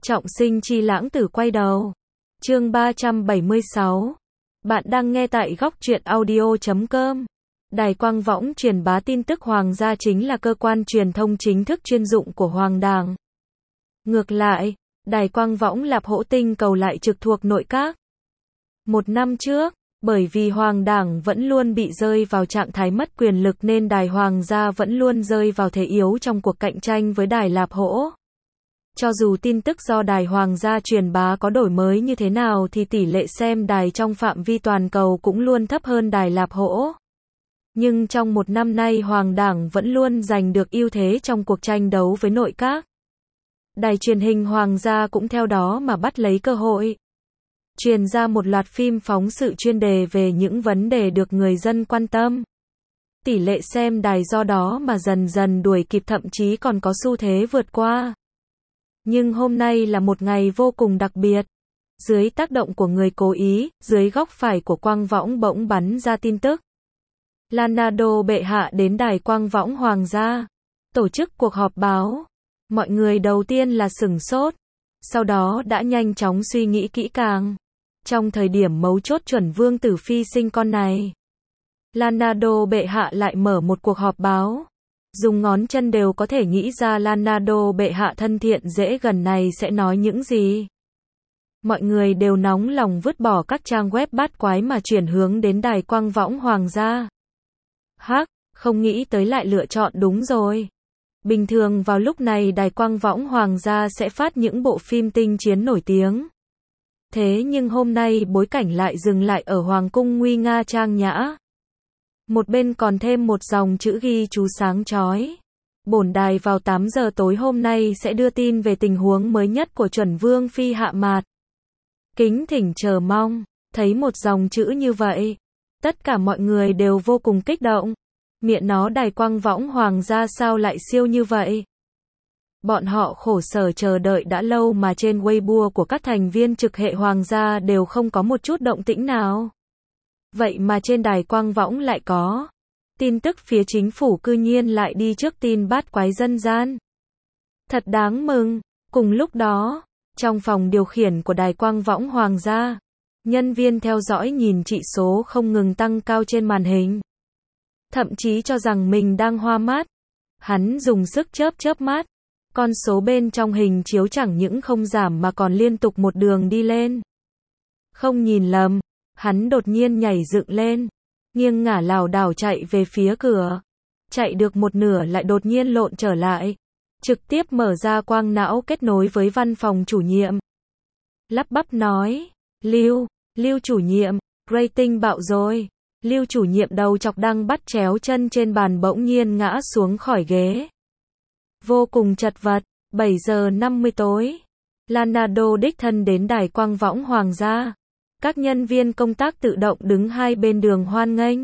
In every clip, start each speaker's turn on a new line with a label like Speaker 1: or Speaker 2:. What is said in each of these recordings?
Speaker 1: Trọng sinh chi lãng tử quay đầu. Chương 376. Bạn đang nghe tại góc truyện audio.com. Đài Quang Võng truyền bá tin tức Hoàng gia chính là cơ quan truyền thông chính thức chuyên dụng của Hoàng đảng. Ngược lại, Đài Quang Võng Lạp Hỗ Tinh Cầu lại trực thuộc nội các. Một năm trước, bởi vì Hoàng đảng vẫn luôn bị rơi vào trạng thái mất quyền lực nên Đài Hoàng gia vẫn luôn rơi vào thế yếu trong cuộc cạnh tranh với Đài Lạp Hỗ. Cho dù tin tức do Đài Hoàng gia truyền bá có đổi mới như thế nào thì tỷ lệ xem đài trong phạm vi toàn cầu cũng luôn thấp hơn Đài Lạp Hỗ. Nhưng trong một năm nay Hoàng đảng vẫn luôn giành được ưu thế trong cuộc tranh đấu với nội các. Đài truyền hình Hoàng gia cũng theo đó mà bắt lấy cơ hội. Truyền ra một loạt phim phóng sự chuyên đề về những vấn đề được người dân quan tâm. Tỷ lệ xem đài do đó mà dần dần đuổi kịp, thậm chí còn có xu thế vượt qua. Nhưng hôm nay là một ngày vô cùng đặc biệt. Dưới tác động của người cố ý, dưới góc phải của Quang Võng bỗng bắn ra tin tức. Leonardo bệ hạ đến Đài Quang Võng Hoàng gia, tổ chức cuộc họp báo. Mọi người đầu tiên là sửng sốt, sau đó đã nhanh chóng suy nghĩ kỹ càng. Trong thời điểm mấu chốt chuẩn vương tử phi sinh con này, Leonardo bệ hạ lại mở một cuộc họp báo. Dùng ngón chân đều có thể nghĩ ra Leonardo bệ hạ thân thiện dễ gần này sẽ nói những gì. Mọi người đều nóng lòng vứt bỏ các trang web bát quái mà chuyển hướng đến Đài Quang Võng Hoàng gia. Hắc, không nghĩ tới lại lựa chọn đúng rồi. Bình thường vào lúc này Đài Quang Võng Hoàng gia sẽ phát những bộ phim tinh chiến nổi tiếng. Thế nhưng hôm nay bối cảnh lại dừng lại ở Hoàng cung nguy nga trang nhã. Một bên còn thêm một dòng chữ ghi chú sáng chói. Bổn đài vào 8 giờ tối hôm nay sẽ đưa tin về tình huống mới nhất của chuẩn vương phi hạ mạt. Kính thỉnh chờ mong. Thấy một dòng chữ như vậy, tất cả mọi người đều vô cùng kích động. Miệng nó Đài Quang Võng Hoàng gia sao lại siêu như vậy? Bọn họ khổ sở chờ đợi đã lâu mà trên Weibo của các thành viên trực hệ Hoàng gia đều không có một chút động tĩnh nào. Vậy mà trên Đài Quang Võng lại có. Tin tức phía chính phủ cư nhiên lại đi trước tin bát quái dân gian. Thật đáng mừng. Cùng lúc đó, trong phòng điều khiển của Đài Quang Võng Hoàng gia, nhân viên theo dõi nhìn chỉ số không ngừng tăng cao trên màn hình. Thậm chí cho rằng mình đang hoa mắt. Hắn dùng sức chớp chớp mắt. Con số bên trong hình chiếu chẳng những không giảm mà còn liên tục một đường đi lên. Không nhìn lầm, hắn đột nhiên nhảy dựng lên, nghiêng ngả lảo đảo chạy về phía cửa. Chạy được một nửa lại đột nhiên lộn trở lại, trực tiếp mở ra quang não kết nối với văn phòng chủ nhiệm. Lắp bắp nói, Lưu chủ nhiệm, rating bạo rồi. Lưu chủ nhiệm đầu chọc đang bắt chéo chân trên bàn bỗng nhiên ngã xuống khỏi ghế. Vô cùng chật vật. 7 giờ 50 tối. Leonardo đích thân đến Đài Quang Võng Hoàng gia. Các nhân viên công tác tự động đứng hai bên đường hoan nghênh.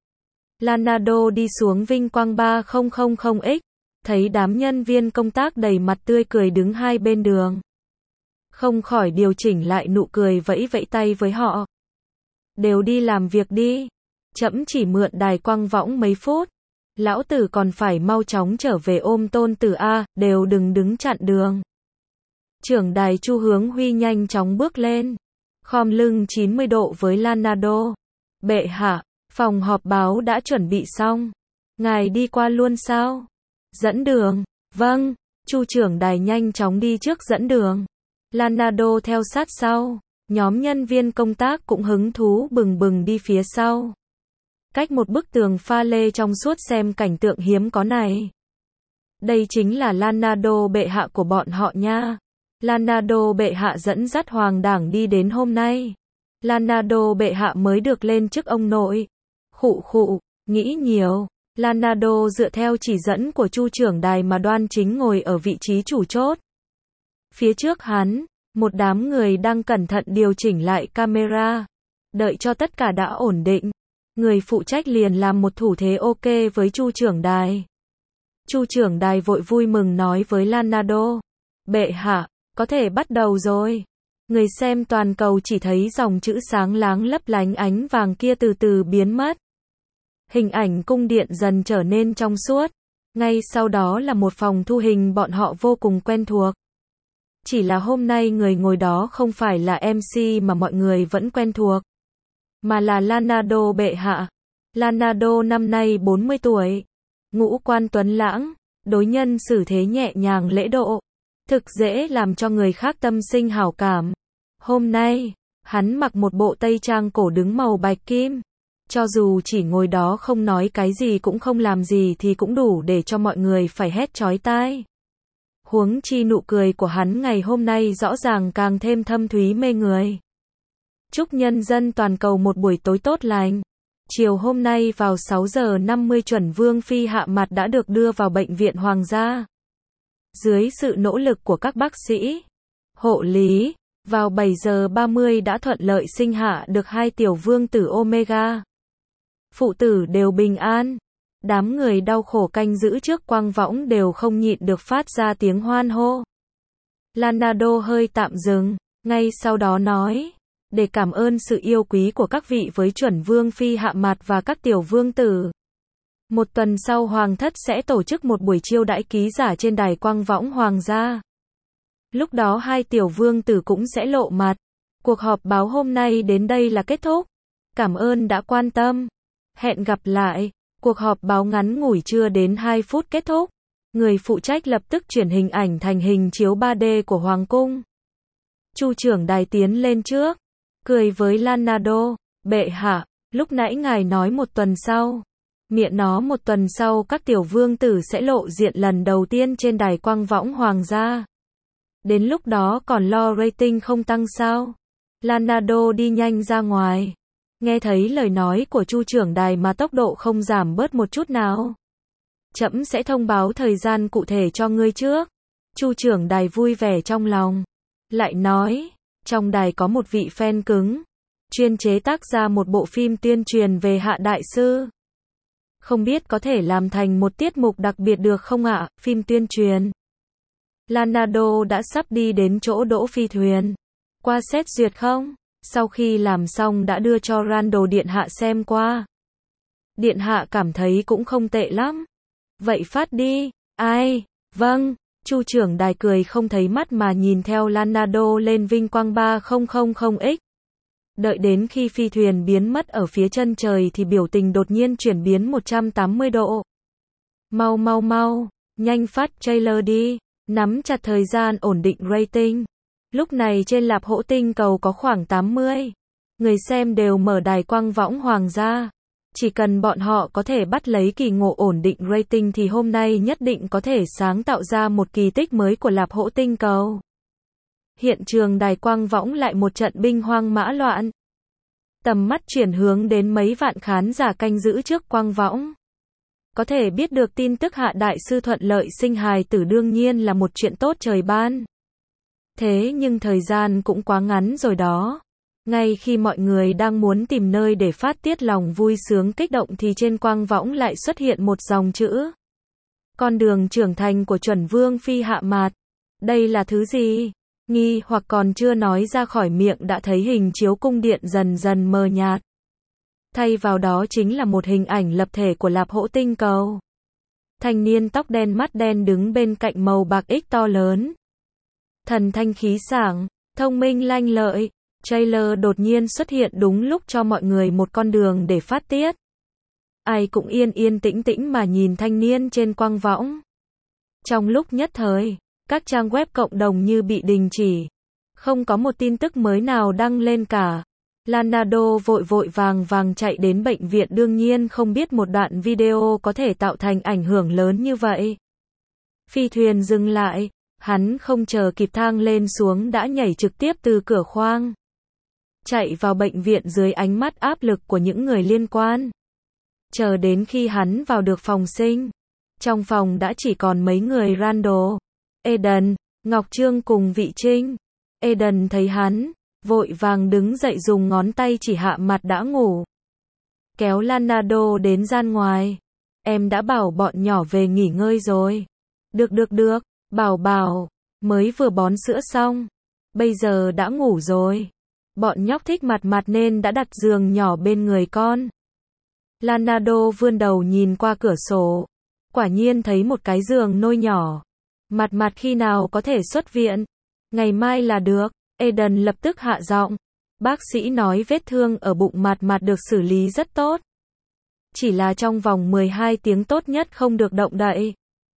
Speaker 1: Leonardo đi xuống vinh quang 3000X. Thấy đám nhân viên công tác đầy mặt tươi cười đứng hai bên đường. Không khỏi điều chỉnh lại nụ cười vẫy vẫy tay với họ. Đều đi làm việc đi. Trẫm chỉ mượn Đài Quang Võng mấy phút. Lão tử còn phải mau chóng trở về ôm tôn tử A, đều đừng đứng chặn đường. Trưởng đài Chu Hướng Huy nhanh chóng bước lên, khom lưng 90 độ với Leonardo. Bệ hạ, phòng họp báo đã chuẩn bị xong. Ngài đi qua luôn sao? Dẫn đường. Vâng, Chu trưởng đài nhanh chóng đi trước dẫn đường. Leonardo theo sát sau. Nhóm nhân viên công tác cũng hứng thú bừng bừng đi phía sau. Cách một bức tường pha lê trong suốt xem cảnh tượng hiếm có này. Đây chính là Leonardo bệ hạ của bọn họ nha. Leonardo bệ hạ dẫn dắt Hoàng đảng đi đến hôm nay. Leonardo bệ hạ mới được lên chức ông nội. Khụ, nghĩ nhiều. Leonardo dựa theo chỉ dẫn của Chu trưởng đài mà đoan chính ngồi ở vị trí chủ chốt. Phía trước hắn, một đám người đang cẩn thận điều chỉnh lại camera. Đợi cho tất cả đã ổn định. Người phụ trách liền làm một thủ thế ok với Chu trưởng đài. Chu trưởng đài vội vui mừng nói với Leonardo. Bệ hạ, có thể bắt đầu rồi. Người xem toàn cầu chỉ thấy dòng chữ sáng láng lấp lánh ánh vàng kia từ từ biến mất. Hình ảnh cung điện dần trở nên trong suốt. Ngay sau đó là một phòng thu hình bọn họ vô cùng quen thuộc. Chỉ là hôm nay người ngồi đó không phải là MC mà mọi người vẫn quen thuộc, mà là Leonardo bệ hạ. Leonardo năm nay 40 tuổi, ngũ quan tuấn lãng, đối nhân xử thế nhẹ nhàng lễ độ, thực dễ làm cho người khác tâm sinh hảo cảm. Hôm nay, hắn mặc một bộ tây trang cổ đứng màu bạch kim. Cho dù chỉ ngồi đó không nói cái gì cũng không làm gì thì cũng đủ để cho mọi người phải hét chói tai. Huống chi nụ cười của hắn ngày hôm nay rõ ràng càng thêm thâm thúy mê người. Chúc nhân dân toàn cầu một buổi tối tốt lành. Chiều hôm nay vào 6 giờ 50 chuẩn Vương Phi hạ mặt đã được đưa vào bệnh viện Hoàng gia. Dưới sự nỗ lực của các bác sĩ, hộ lý, vào 7 giờ 30 đã thuận lợi sinh hạ được 2 tiểu vương tử Omega. Phụ tử đều bình an. Đám người đau khổ canh giữ trước quang võng đều không nhịn được phát ra tiếng hoan hô. Leonardo hơi tạm dừng, ngay sau đó nói, để cảm ơn sự yêu quý của các vị với chuẩn Vương Phi hạ mặt và các tiểu vương tử. Một tuần sau Hoàng thất sẽ tổ chức một buổi chiêu đãi ký giả trên đài quang võng Hoàng gia. Lúc đó 2 tiểu vương tử cũng sẽ lộ mặt. Cuộc họp báo hôm nay đến đây là kết thúc. Cảm ơn đã quan tâm. Hẹn gặp lại. Cuộc họp báo ngắn ngủi chưa đến 2 phút kết thúc. Người phụ trách lập tức chuyển hình ảnh thành hình chiếu 3D của Hoàng cung. Chu trưởng đài tiến lên trước, cười với Leonardo, bệ hạ, lúc nãy ngài nói một tuần sau. Miệng nó một tuần sau các tiểu vương tử sẽ lộ diện lần đầu tiên trên đài quang võng Hoàng gia. Đến lúc đó còn lo rating không tăng sao? Leonardo đi nhanh ra ngoài. Nghe thấy lời nói của Chu trưởng đài mà tốc độ không giảm bớt một chút nào. Trẫm sẽ thông báo thời gian cụ thể cho ngươi trước. Chu trưởng đài vui vẻ trong lòng. Lại nói, trong đài có một vị fan cứng, chuyên chế tác ra một bộ phim tuyên truyền về Hạ đại sư. Không biết có thể làm thành một tiết mục đặc biệt được không ạ? Phim tuyên truyền. Leonardo đã sắp đi đến chỗ đỗ phi thuyền. Qua xét duyệt không? Sau khi làm xong đã đưa cho Randall điện hạ xem qua. Điện hạ cảm thấy cũng không tệ lắm. Vậy phát đi. Ai? Vâng. Chu trưởng đài cười không thấy mắt mà nhìn theo Leonardo lên vinh quang 3000X. Đợi đến khi phi thuyền biến mất ở phía chân trời thì biểu tình đột nhiên chuyển biến 180 độ. Mau mau mau, nhanh phát trailer đi, nắm chặt thời gian ổn định rating. Lúc này trên lạp hỗ tinh cầu có khoảng 80 người xem đều mở đài quang võng Hoàng gia. Chỉ cần bọn họ có thể bắt lấy kỳ ngộ ổn định rating thì hôm nay nhất định có thể sáng tạo ra một kỳ tích mới của lạp hỗ tinh cầu. Hiện trường đài quang võng lại một trận binh hoang mã loạn. Tầm mắt chuyển hướng đến mấy vạn khán giả canh giữ trước quang võng. Có thể biết được tin tức Hạ đại sư thuận lợi sinh hài tử đương nhiên là một chuyện tốt trời ban. Thế nhưng thời gian cũng quá ngắn rồi đó. Ngay khi mọi người đang muốn tìm nơi để phát tiết lòng vui sướng kích động thì trên quang võng lại xuất hiện một dòng chữ. Con đường trưởng thành của chuẩn Vương Phi hạ mạt. Đây là thứ gì? Nghi hoặc còn chưa nói ra khỏi miệng đã thấy hình chiếu cung điện dần dần mờ nhạt. Thay vào đó chính là một hình ảnh lập thể của lạp hỗ tinh cầu. Thanh niên tóc đen mắt đen đứng bên cạnh màu bạc X to lớn. Thần thanh khí sảng, thông minh lanh lợi. Trailer đột nhiên xuất hiện đúng lúc cho mọi người một con đường để phát tiết. Ai cũng yên yên tĩnh tĩnh mà nhìn thanh niên trên quang võng. Trong lúc nhất thời, các trang web cộng đồng như bị đình chỉ. Không có một tin tức mới nào đăng lên cả. Leonardo vội vội vàng chạy đến bệnh viện đương nhiên không biết một đoạn video có thể tạo thành ảnh hưởng lớn như vậy. Phi thuyền dừng lại, hắn không chờ kịp thang lên xuống đã nhảy trực tiếp từ cửa khoang. Chạy vào bệnh viện dưới ánh mắt áp lực của những người liên quan. Chờ đến khi hắn vào được phòng sinh. Trong phòng đã chỉ còn mấy người Randall, Eden, Ngọc Trương cùng Vị Trinh. Eden thấy hắn, vội vàng đứng dậy dùng ngón tay chỉ hạ mặt đã ngủ. Kéo Leonardo đến gian ngoài. Em đã bảo bọn nhỏ về nghỉ ngơi rồi. Được, bảo, mới vừa bón sữa xong. Bây giờ đã ngủ rồi. Bọn nhóc thích mặt nên đã đặt giường nhỏ bên người con. Leonardo vươn đầu nhìn qua cửa sổ. Quả nhiên thấy một cái giường nôi nhỏ. Mặt khi nào có thể xuất viện. Ngày mai là được. Eden lập tức hạ giọng. Bác sĩ nói vết thương ở bụng Mạt Mạt được xử lý rất tốt. Chỉ là trong vòng 12 tiếng tốt nhất không được động đậy.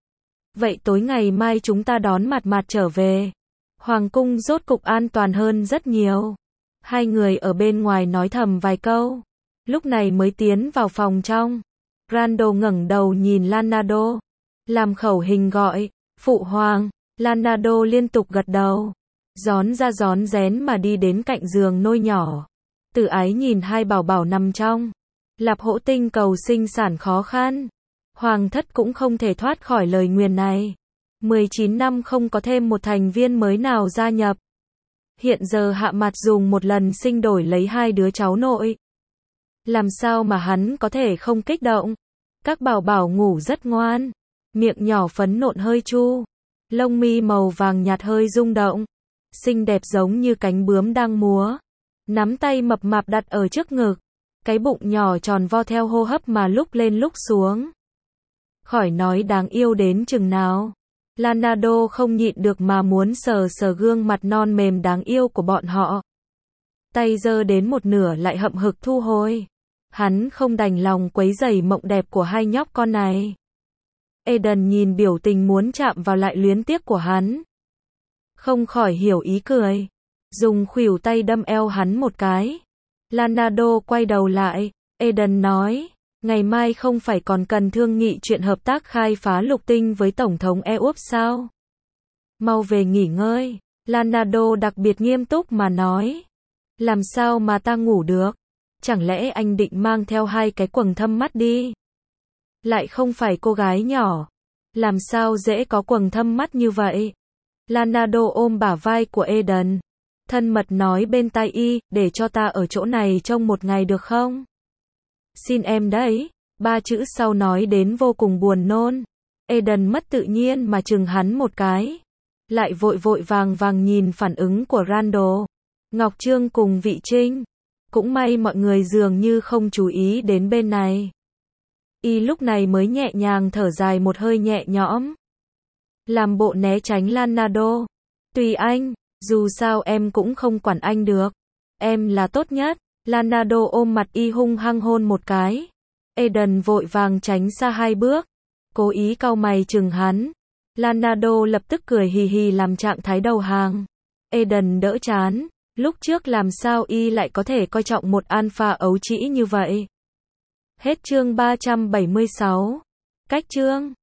Speaker 1: Vậy tối ngày mai chúng ta đón Mạt Mạt trở về. Hoàng cung rốt cục an toàn hơn rất nhiều. Hai người ở bên ngoài nói thầm vài câu. Lúc này mới tiến vào phòng trong. Randall ngẩng đầu nhìn Lanado. Làm khẩu hình gọi. Phụ hoàng. Lanado liên tục gật đầu. Rón ra rón rén mà đi đến cạnh giường nôi nhỏ. Tử Ái nhìn hai bảo bảo nằm trong. Lạp Hỗ Tinh cầu sinh sản khó khăn. Hoàng thất cũng không thể thoát khỏi lời nguyền này. 19 năm không có thêm một thành viên mới nào gia nhập. Hiện giờ Hạ Mạt dùng một lần sinh đổi lấy hai đứa cháu nội. Làm sao mà hắn có thể không kích động? Các bảo bảo ngủ rất ngoan. Miệng nhỏ phấn nộn hơi chu. Lông mi màu vàng nhạt hơi rung động. Xinh đẹp giống như cánh bướm đang múa. Nắm tay mập mạp đặt ở trước ngực. Cái bụng nhỏ tròn vo theo hô hấp mà lúc lên lúc xuống. Khỏi nói đáng yêu đến chừng nào. Lanado không nhịn được mà muốn sờ sờ gương mặt non mềm đáng yêu của bọn họ. Tay giơ đến một nửa lại hậm hực thu hồi. Hắn không đành lòng quấy rầy mộng đẹp của hai nhóc con này. Eden nhìn biểu tình muốn chạm vào lại luyến tiếc của hắn. Không khỏi hiểu ý cười. Dùng khuỷu tay đâm eo hắn một cái. Lanado quay đầu lại. Eden nói. Ngày mai không phải còn cần thương nghị chuyện hợp tác khai phá lục tinh với Tổng thống Eops sao? Mau về nghỉ ngơi. Lanado đặc biệt nghiêm túc mà nói. Làm sao mà ta ngủ được? Chẳng lẽ anh định mang theo hai cái quầng thâm mắt đi? Lại không phải cô gái nhỏ. Làm sao dễ có quầng thâm mắt như vậy? Lanado ôm bả vai của Eden. Thân mật nói bên tai y, để cho ta ở chỗ này trong một ngày được không? Xin em đấy. Ba chữ sau nói đến vô cùng buồn nôn. Eden mất tự nhiên mà chừng hắn một cái. Lại vội vội vàng vàng nhìn phản ứng của Randall. Ngọc Trương cùng Vị Trinh. Cũng may mọi người dường như không chú ý đến bên này. Y lúc này mới nhẹ nhàng thở dài một hơi nhẹ nhõm. Làm bộ né tránh Lanado. Tùy anh, dù sao em cũng không quản anh được. Em là tốt nhất. Lanado ôm mặt y hung hăng hôn một cái. Eden vội vàng tránh xa hai bước. Cố ý cau mày chừng hắn. Lanado lập tức cười hì hì làm trạng thái đầu hàng. Eden đỡ chán. Lúc trước làm sao y lại có thể coi trọng một alpha ấu trĩ như vậy. Hết chương 376. Cách chương